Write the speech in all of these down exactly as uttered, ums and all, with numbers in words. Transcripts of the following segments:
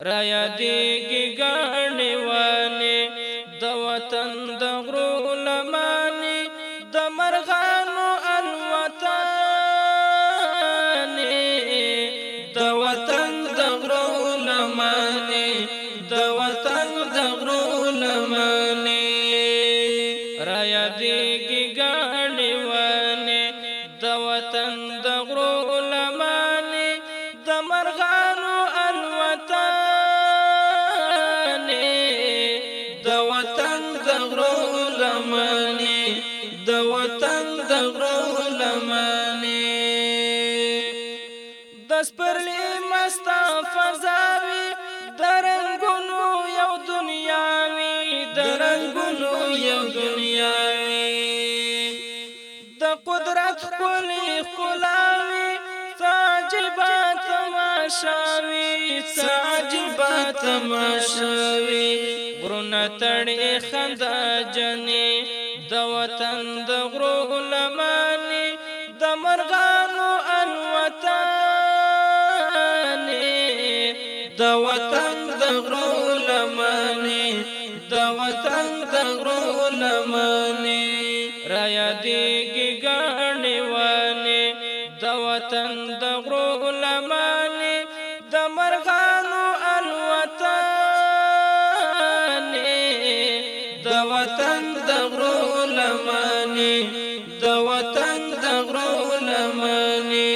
را یادېږي ګاڼې وانې د وطن د غرو لمانې د مرغانو الوطانې د وطن د غرو لمانې د وطن د غرو لمانې را یادېږي ګاڼې وانې د وطن د غرو لمانې د مرغانو الوطانې د وطن د غرو لمانې د وطن د غرو لمانې د سپرلي مستا فضاوي د رنګونو یو دنیاوي د رنګونو یو دنیاوي د قدرت ښکلي ښکلاوي څه عجیبه تماشاوي څه عجیبه تماشاوي غرونه تړي خندا جنې د وطن د غرو لمانې د مرغانو الوطانې د وطن د غرو لمانې د وطن د غرو لمانې را یادېږي ګاڼې وانې د وطن د غرو لمانې د مرغانو الوطانې د وطن د غرو لمانې د وطن د غرو لمانې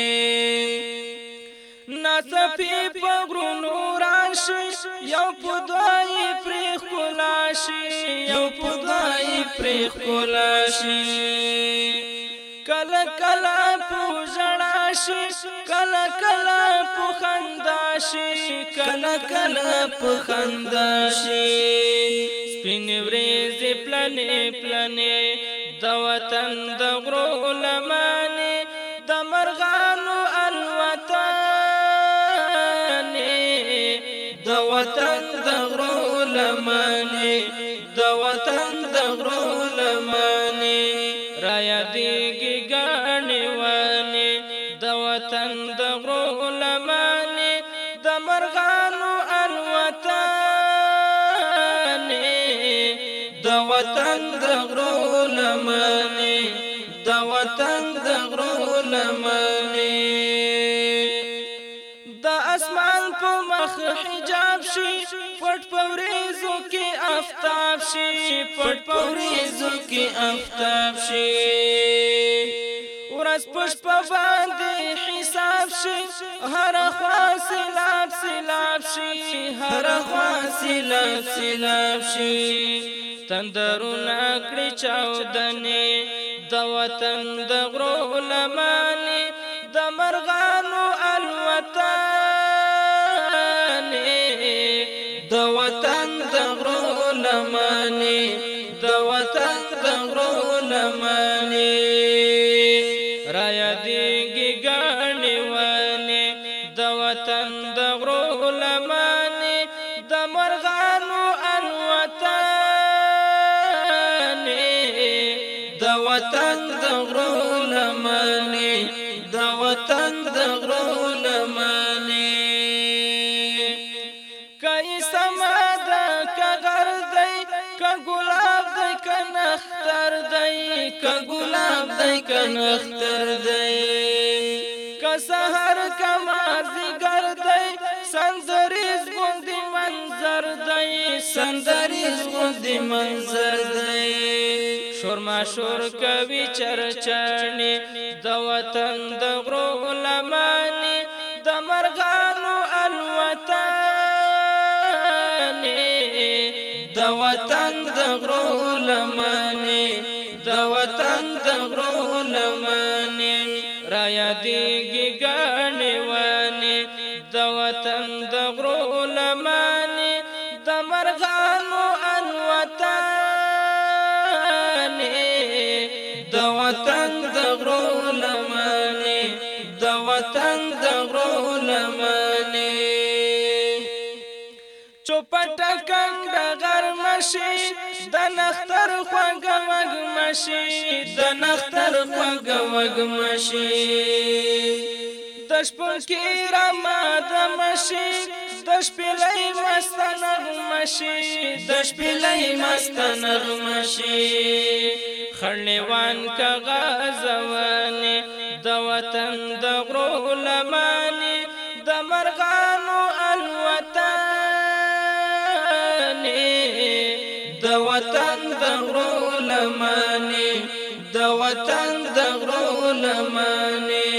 ناڅاپي په غرونو راشي یو په دوی پرې ښکلا شي یو په دوی پرې ښکلا شي کله کله په ژړا شي کله کله په خندا شي کله کله په خندا شي سپینې ورېځې پلنې پلنې د وطن د غرو لمانې د مرغانو الوطانې د وطن د غرو لمانې د وطن د غرو لمانې را یادېږي ګاڼې وانې د وطن د غرو لمانې د مرغانو الوطانې د وطن د غرو لمانې د وطن د غرو لمانې د اسمان په مخ حجاب شي پټ په ورېځو کې آفتاب شي پټ په ورېځو کې آفتاب شي ورځ په شپه باندې حساب شي هره خوا سیلاب سیلاب شي هره خوا سیلاب سیلاب شي تندرونه کړي چاودنې د وطن د غرو لمانې د مرغانو الوطانې د وطن د غرو لمانې د وطن د غرو لمانې را یادېږي ګاڼې وانې د وطن د غرو لمانې د مرغانو الوطانې د وطن د غرو لمانې د وطن د غرو لمانې کای سما ده که غر دی که ګلاب دی که نختر دی که ګلاب دی که نختر دی که سحر که مازدیګر دی سندریز غوندې منظر دی سندریز غوندې منظر دی شور ماشور کوي چرچاڼې د وطن د غرو لمانې د مرغانو الوطانې د وطن د غرو لمانې د وطن د غرو لمانې را یادېږي ګاڼې وانې د وطن د غرو لمانې د مرغانو الوطانې د وطن د غرو لمانې د وطن د غرو لمانې چوپټه کنده غرمشي د نختر خوږه وږمشي د نختر خوږه وږمشي د شپون کې رما د مشي د شپېلۍ مست نغمه شي د شپېلۍ مست نغمه شي خړلېوان که غازوانې د وطن د غرو لمانې د مرغانو الوطنې د وطن د غرو لمانې د وطن د غرو لمانې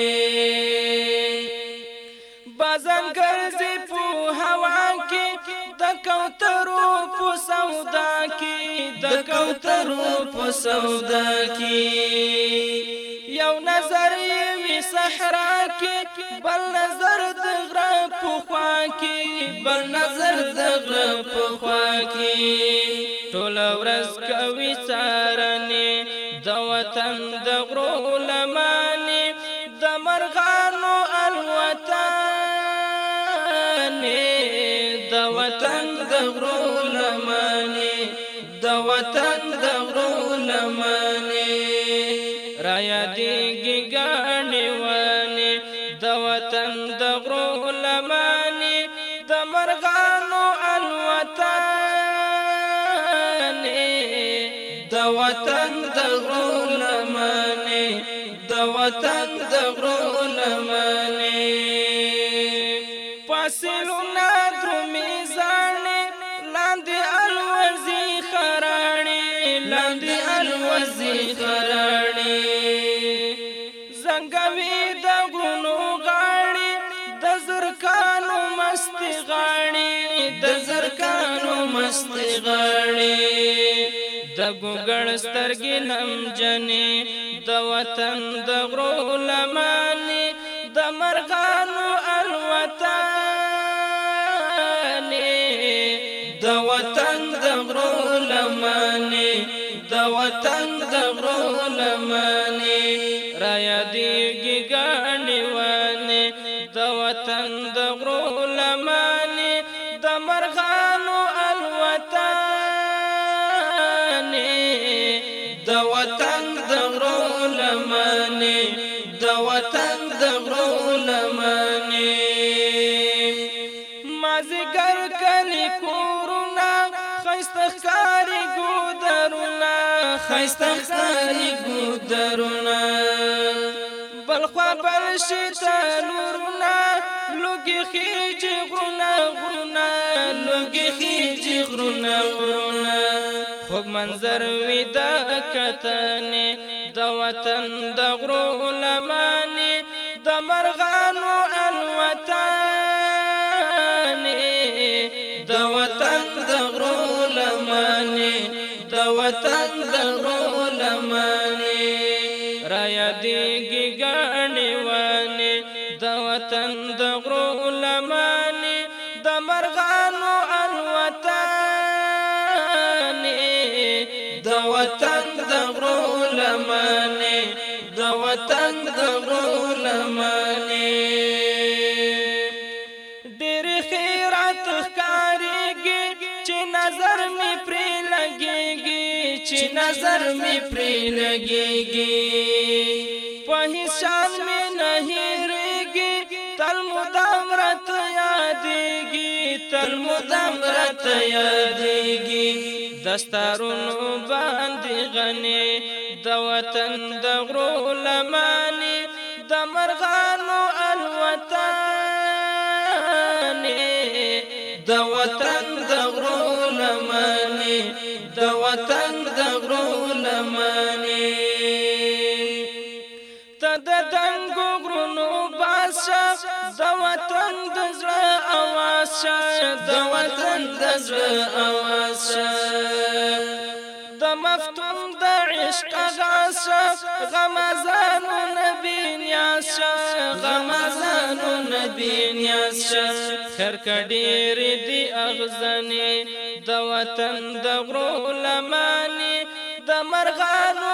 بازان ګرځي په هوا کې د کوترو په سودا کې د کوترو په سودا کې یو نظر وی صحرا کې بل نظر د غره په خوا کې بل نظر د غره په خوا کې ټول ورځ کوي څارنې د وطن د غرو لمانې د مرغانو الوطنې د وطن د غرو لمانې د وطن د غرو لمانې را یادېږي ګاڼې وانې د وطن د غرو لمانې د مرغانو الوطنې د وطن د غرو لمانې د وطن د غرو لمانې فاصلونه درومې زاڼې لاندې الوزي خراڼې لاندې الوزي خراڼې زنګوي د غرونو غاړې د زرکانو مستې غاړې د زرکانو مستې غاړې د ګوګړ سترګې نمجنې د وطن د غرو لمانې د مرغانو الوطنې د وطن د غرو لمانې د وطن د غرو لمانې را یادېږي ګاڼې وانې د وطن د غرو لمانې د مرغانو الوطنې د وطن د غرو لمانې د وطن د غرو لمانې مازیګر کلی کورونه ښایسته ښکاري ګودرونه ښایسته ښکاري ګودرونه بل خوا بل شي تنورونه لوګي خېجي غرونه غرونه لوګي خېجي غرونه غرونه خوږ منظر وي د کتنې د وطن د غرو لمانې د مرغانو الوطنې د وطن د غرو لمانې د وطن د غرو لمانې را یادېږي ګاڼې وانې د وطن د غرو لمانې د مرغانو الوطنې د وطن د غرو لمانې د وطن د غرو لمانې ډېر خیرات ښکارېږي چې نظر مې پرې لګېږي چې نظر مې پرې لګېږي په هېڅ شان مې نه هېرېږي تل مدام راته یادېږي تل مدام راته یادېږي دستارونو باندې غنې د وطن د غرو لمانې د مرغانو الوطنې د وطن د غرو لمانې د وطن د غرو لمانې ته د دنګو غرونو بادشاه د وطن د زړه اواز شه د وطن د زړه اواز شه د مفتون د عشق غاز شه غمازانو نبی نیاز شه غمازانو نبی نیاز شه خیر که ډېرې دي اغزنې د وطن د غرو لمانې د مرغانو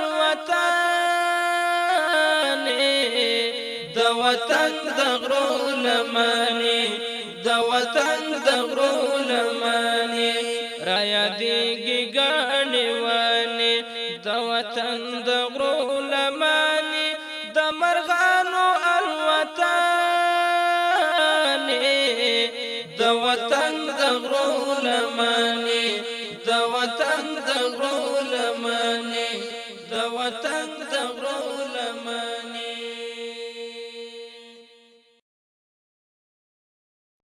الوطنې د وطن د غرو لمانې د وطن د غرو لمانې را یادېږي ګاڼې وانې د وطن د غرو لمانې د مرغانو الوطنې د وطن د غرو لمنې د وطن د غرو لمنې د وطن د غرو لمنې